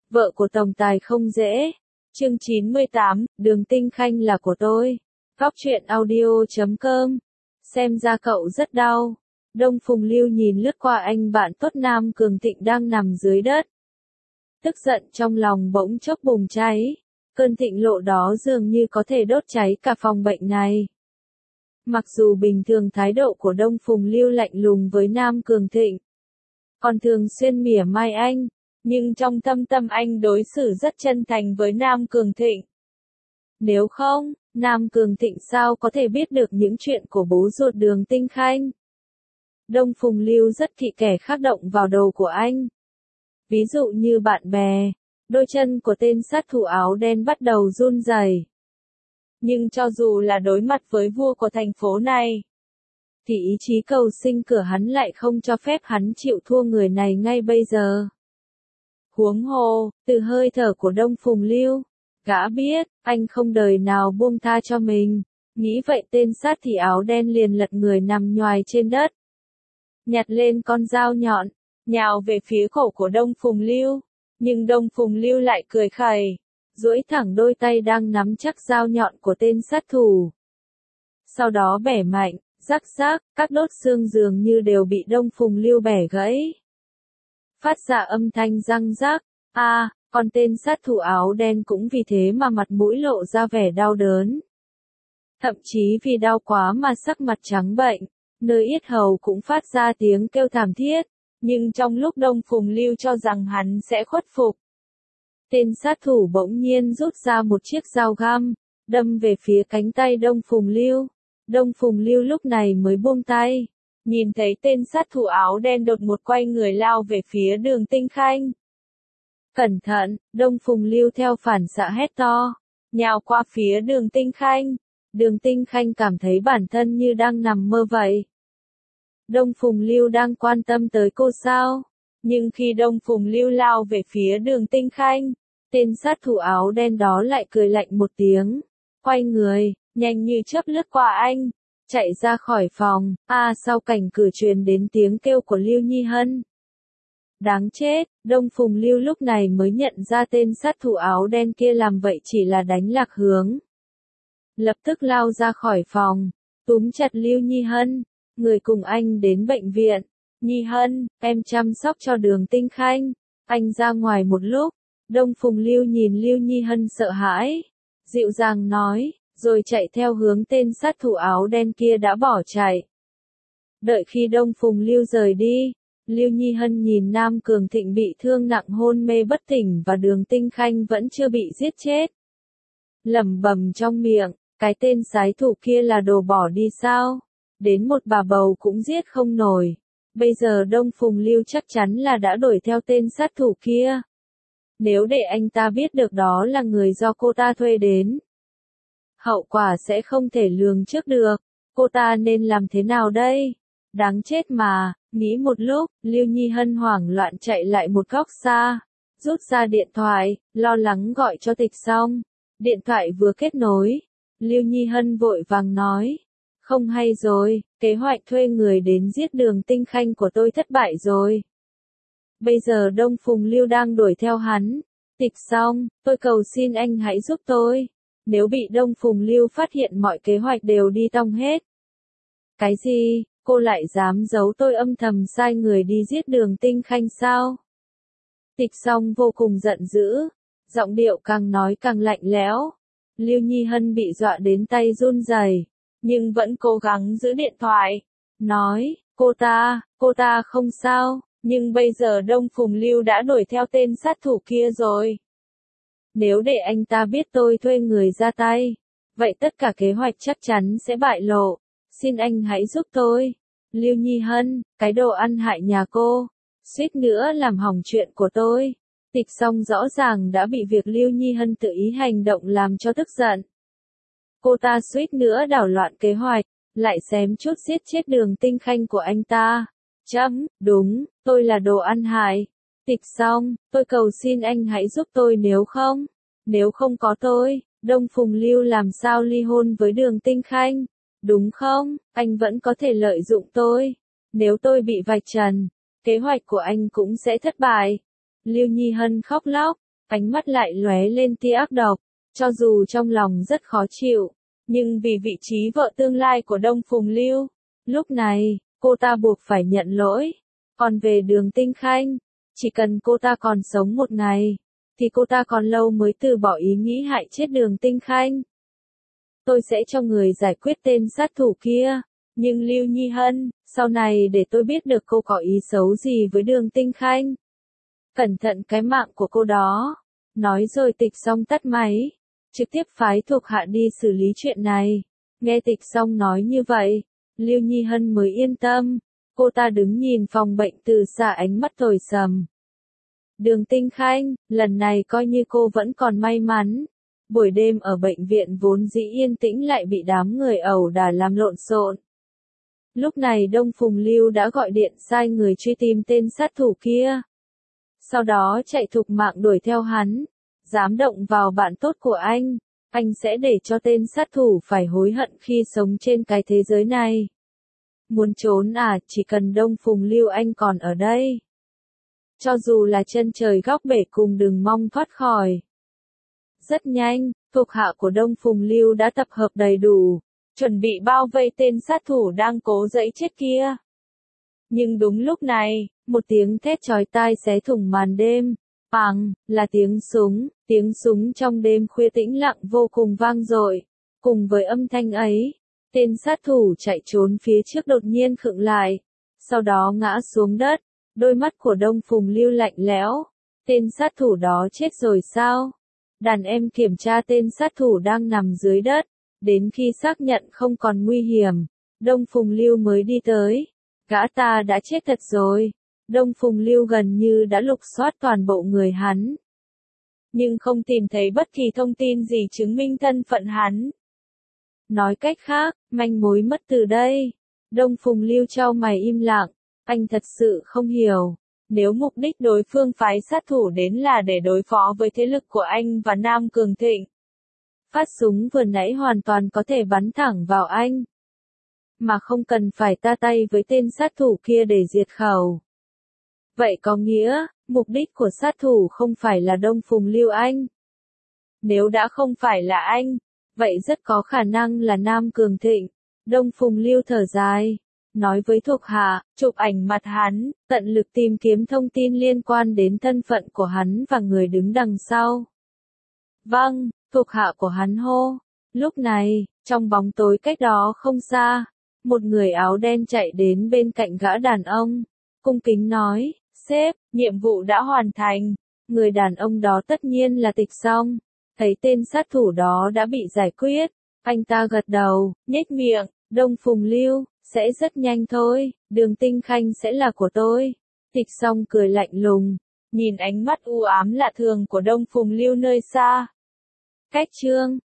Vợ của tổng tài không dễ. Chương 98, Đường Tinh Khanh là của tôi. Góc truyện audio.com. Xem ra cậu rất đau. Đông Phùng Lưu nhìn lướt qua anh bạn tốt Nam Cường Thịnh đang nằm dưới đất. Tức giận trong lòng bỗng chốc bùng cháy. Cơn thịnh nộ đó dường như có thể đốt cháy cả phòng bệnh này. Mặc dù bình thường thái độ của Đông Phùng Lưu lạnh lùng với Nam Cường Thịnh, còn thường xuyên mỉa mai anh, nhưng trong thâm tâm anh đối xử rất chân thành với Nam Cường Thịnh. Nếu không, Nam Cường Thịnh sao có thể biết được những chuyện của bố ruột Đường Tinh Khanh? Đông Phùng Lưu rất kỵ kẻ khác động vào đầu của anh. Ví dụ như bạn bè, đôi chân của tên sát thủ áo đen bắt đầu run rẩy. Nhưng cho dù là đối mặt với vua của thành phố này, thì ý chí cầu sinh của hắn lại không cho phép hắn chịu thua người này ngay bây giờ. Huống hồ, từ hơi thở của Đông Phùng Lưu, gã biết, anh không đời nào buông tha cho mình. Nghĩ vậy tên sát thị áo đen liền lật người nằm nhoài trên đất. Nhặt lên con dao nhọn, nhào về phía cổ của Đông Phùng Lưu. Nhưng Đông Phùng Lưu lại cười khẩy, duỗi thẳng đôi tay đang nắm chắc dao nhọn của tên sát thủ. Sau đó bẻ mạnh, rắc rác, các đốt xương dường như đều bị Đông Phùng Lưu bẻ gãy. Phát ra âm thanh răng rác, còn tên sát thủ áo đen cũng vì thế mà mặt mũi lộ ra vẻ đau đớn. Thậm chí vì đau quá mà sắc mặt trắng bệnh, nơi yết hầu cũng phát ra tiếng kêu thảm thiết, nhưng trong lúc Đông Phùng Lưu cho rằng hắn sẽ khuất phục, tên sát thủ bỗng nhiên rút ra một chiếc dao găm, đâm về phía cánh tay Đông Phùng Lưu. Đông Phùng Lưu lúc này mới buông tay, nhìn thấy tên sát thủ áo đen đột ngột quay người lao về phía Đường Tinh Khanh. Cẩn thận, Đông Phùng Lưu theo phản xạ hét to, nhào qua phía Đường Tinh Khanh. Đường Tinh Khanh cảm thấy bản thân như đang nằm mơ vậy. Đông Phùng Lưu đang quan tâm tới cô sao? Nhưng khi Đông Phùng Lưu lao về phía Đường Tinh Khanh, tên sát thủ áo đen đó lại cười lạnh một tiếng, quay người, nhanh như chớp lướt qua anh, chạy ra khỏi phòng. Sau cảnh cửa truyền đến tiếng kêu của Lưu Nhi Hân. Đáng chết, Đông Phùng Lưu lúc này mới nhận ra tên sát thủ áo đen kia làm vậy chỉ là đánh lạc hướng. Lập tức lao ra khỏi phòng, túm chặt Lưu Nhi Hân, người cùng anh đến bệnh viện. Nhi Hân, em chăm sóc cho Đường Tinh Khanh. Anh ra ngoài một lúc, Đông Phùng Lưu nhìn Lưu Nhi Hân sợ hãi, dịu dàng nói, rồi chạy theo hướng tên sát thủ áo đen kia đã bỏ chạy. Đợi khi Đông Phùng Lưu rời đi, Lưu Nhi Hân nhìn Nam Cường Thịnh bị thương nặng hôn mê bất tỉnh và Đường Tinh Khanh vẫn chưa bị giết chết. Lẩm bẩm trong miệng, cái tên sái thủ kia là đồ bỏ đi sao? Đến một bà bầu cũng giết không nổi. Bây giờ Đông Phùng Lưu chắc chắn là đã đuổi theo tên sát thủ kia. Nếu để anh ta biết được đó là người do cô ta thuê đến, hậu quả sẽ không thể lường trước được. Cô ta nên làm thế nào đây? Đáng chết mà, nghĩ một lúc, Lưu Nhi Hân hoảng loạn chạy lại một góc xa, rút ra điện thoại, lo lắng gọi cho Tịch Song. Điện thoại vừa kết nối, Lưu Nhi Hân vội vàng nói, không hay rồi, kế hoạch thuê người đến giết Đường Tinh Khanh của tôi thất bại rồi. Bây giờ Đông Phùng Lưu đang đuổi theo hắn. Tịch Song, tôi cầu xin anh hãy giúp tôi. Nếu bị Đông Phùng Lưu phát hiện mọi kế hoạch đều đi tong hết. Cái gì, cô lại dám giấu tôi âm thầm sai người đi giết Đường Tinh Khanh sao? Tịch Song vô cùng giận dữ, giọng điệu càng nói càng lạnh lẽo. Lưu Nhi Hân bị dọa đến tay run rẩy, nhưng vẫn cố gắng giữ điện thoại, nói, cô ta không sao, nhưng bây giờ Đông Phùng Lưu đã đuổi theo tên sát thủ kia rồi. Nếu để anh ta biết tôi thuê người ra tay, vậy tất cả kế hoạch chắc chắn sẽ bại lộ. Xin anh hãy giúp tôi. Lưu Nhi Hân, cái đồ ăn hại nhà cô, suýt nữa làm hỏng chuyện của tôi. Tịch Song rõ ràng đã bị việc Lưu Nhi Hân tự ý hành động làm cho tức giận. Cô ta suýt nữa đảo loạn kế hoạch, lại xém chút giết chết Đường Tinh Khanh của anh ta. Đúng, tôi là đồ ăn hại. Tịch Song, tôi cầu xin anh hãy giúp tôi nếu không có tôi, Đông Phùng Lưu làm sao ly hôn với Đường Tinh Khanh, đúng không? Anh vẫn có thể lợi dụng tôi. Nếu tôi bị vạch trần, kế hoạch của anh cũng sẽ thất bại. Lưu Nhi Hân khóc lóc, ánh mắt lại lóe lên tia ác độc, cho dù trong lòng rất khó chịu, nhưng vì vị trí vợ tương lai của Đông Phùng Lưu, lúc này, cô ta buộc phải nhận lỗi. Còn về Đường Tinh Khanh, chỉ cần cô ta còn sống một ngày, thì cô ta còn lâu mới từ bỏ ý nghĩ hại chết Đường Tinh Khanh. Tôi sẽ cho người giải quyết tên sát thủ kia, nhưng Lưu Nhi Hân, sau này để tôi biết được cô có ý xấu gì với Đường Tinh Khanh. Cẩn thận cái mạng của cô đó. Nói rồi Tịch Song tắt máy, trực tiếp phái thuộc hạ đi xử lý chuyện này. Nghe Tịch Song nói như vậy, Lưu Nhi Hân mới yên tâm. Cô ta đứng nhìn phòng bệnh từ xa, ánh mắt tối sầm. Đường Tinh Khanh, lần này coi như cô vẫn còn may mắn. Buổi đêm ở bệnh viện vốn dĩ yên tĩnh lại bị đám người ẩu đả làm lộn xộn. Lúc này Đông Phùng Lưu đã gọi điện sai người truy tìm tên sát thủ kia. Sau đó chạy thục mạng đuổi theo hắn. Dám động vào bạn tốt của anh sẽ để cho tên sát thủ phải hối hận khi sống trên cái thế giới này. Muốn trốn à, chỉ cần Đông Phùng Lưu anh còn ở đây. Cho dù là chân trời góc bể cùng đừng mong thoát khỏi. Rất nhanh, thuộc hạ của Đông Phùng Lưu đã tập hợp đầy đủ, chuẩn bị bao vây tên sát thủ đang cố giãy chết kia. Nhưng đúng lúc này, một tiếng thét chói tai xé thủng màn đêm. Bang, là tiếng súng trong đêm khuya tĩnh lặng vô cùng vang dội. Cùng với âm thanh ấy, tên sát thủ chạy trốn phía trước đột nhiên khựng lại, sau đó ngã xuống đất, đôi mắt của Đông Phùng Lưu lạnh lẽo. Tên sát thủ đó chết rồi sao? Đàn em kiểm tra tên sát thủ đang nằm dưới đất, đến khi xác nhận không còn nguy hiểm, Đông Phùng Lưu mới đi tới. Gã ta đã chết thật rồi. Đông Phùng Lưu gần như đã lục soát toàn bộ người hắn, nhưng không tìm thấy bất kỳ thông tin gì chứng minh thân phận hắn. Nói cách khác, manh mối mất từ đây. Đông Phùng Lưu chau mày im lặng, anh thật sự không hiểu. Nếu mục đích đối phương phái sát thủ đến là để đối phó với thế lực của anh và Nam Cường Thịnh, phát súng vừa nãy hoàn toàn có thể bắn thẳng vào anh, mà không cần phải ta tay với tên sát thủ kia để diệt khẩu. Vậy có nghĩa, mục đích của sát thủ không phải là Đông Phùng Lưu anh. Nếu đã không phải là anh, vậy rất có khả năng là Nam Cường Thịnh. Đông Phùng Lưu thở dài, nói với thuộc hạ, chụp ảnh mặt hắn, tận lực tìm kiếm thông tin liên quan đến thân phận của hắn và người đứng đằng sau. Vâng, thuộc hạ của hắn hô. Lúc này, trong bóng tối cách đó không xa, một người áo đen chạy đến bên cạnh gã đàn ông, cung kính nói, sếp, nhiệm vụ đã hoàn thành. Người đàn ông đó tất nhiên là Tịch Song. Thấy tên sát thủ đó đã bị giải quyết, anh ta gật đầu, nhếch miệng, Đông Phùng Lưu, sẽ rất nhanh thôi, Đường Tinh Khanh sẽ là của tôi. Tịch Song cười lạnh lùng, nhìn ánh mắt u ám lạ thường của Đông Phùng Lưu nơi xa. Cách chương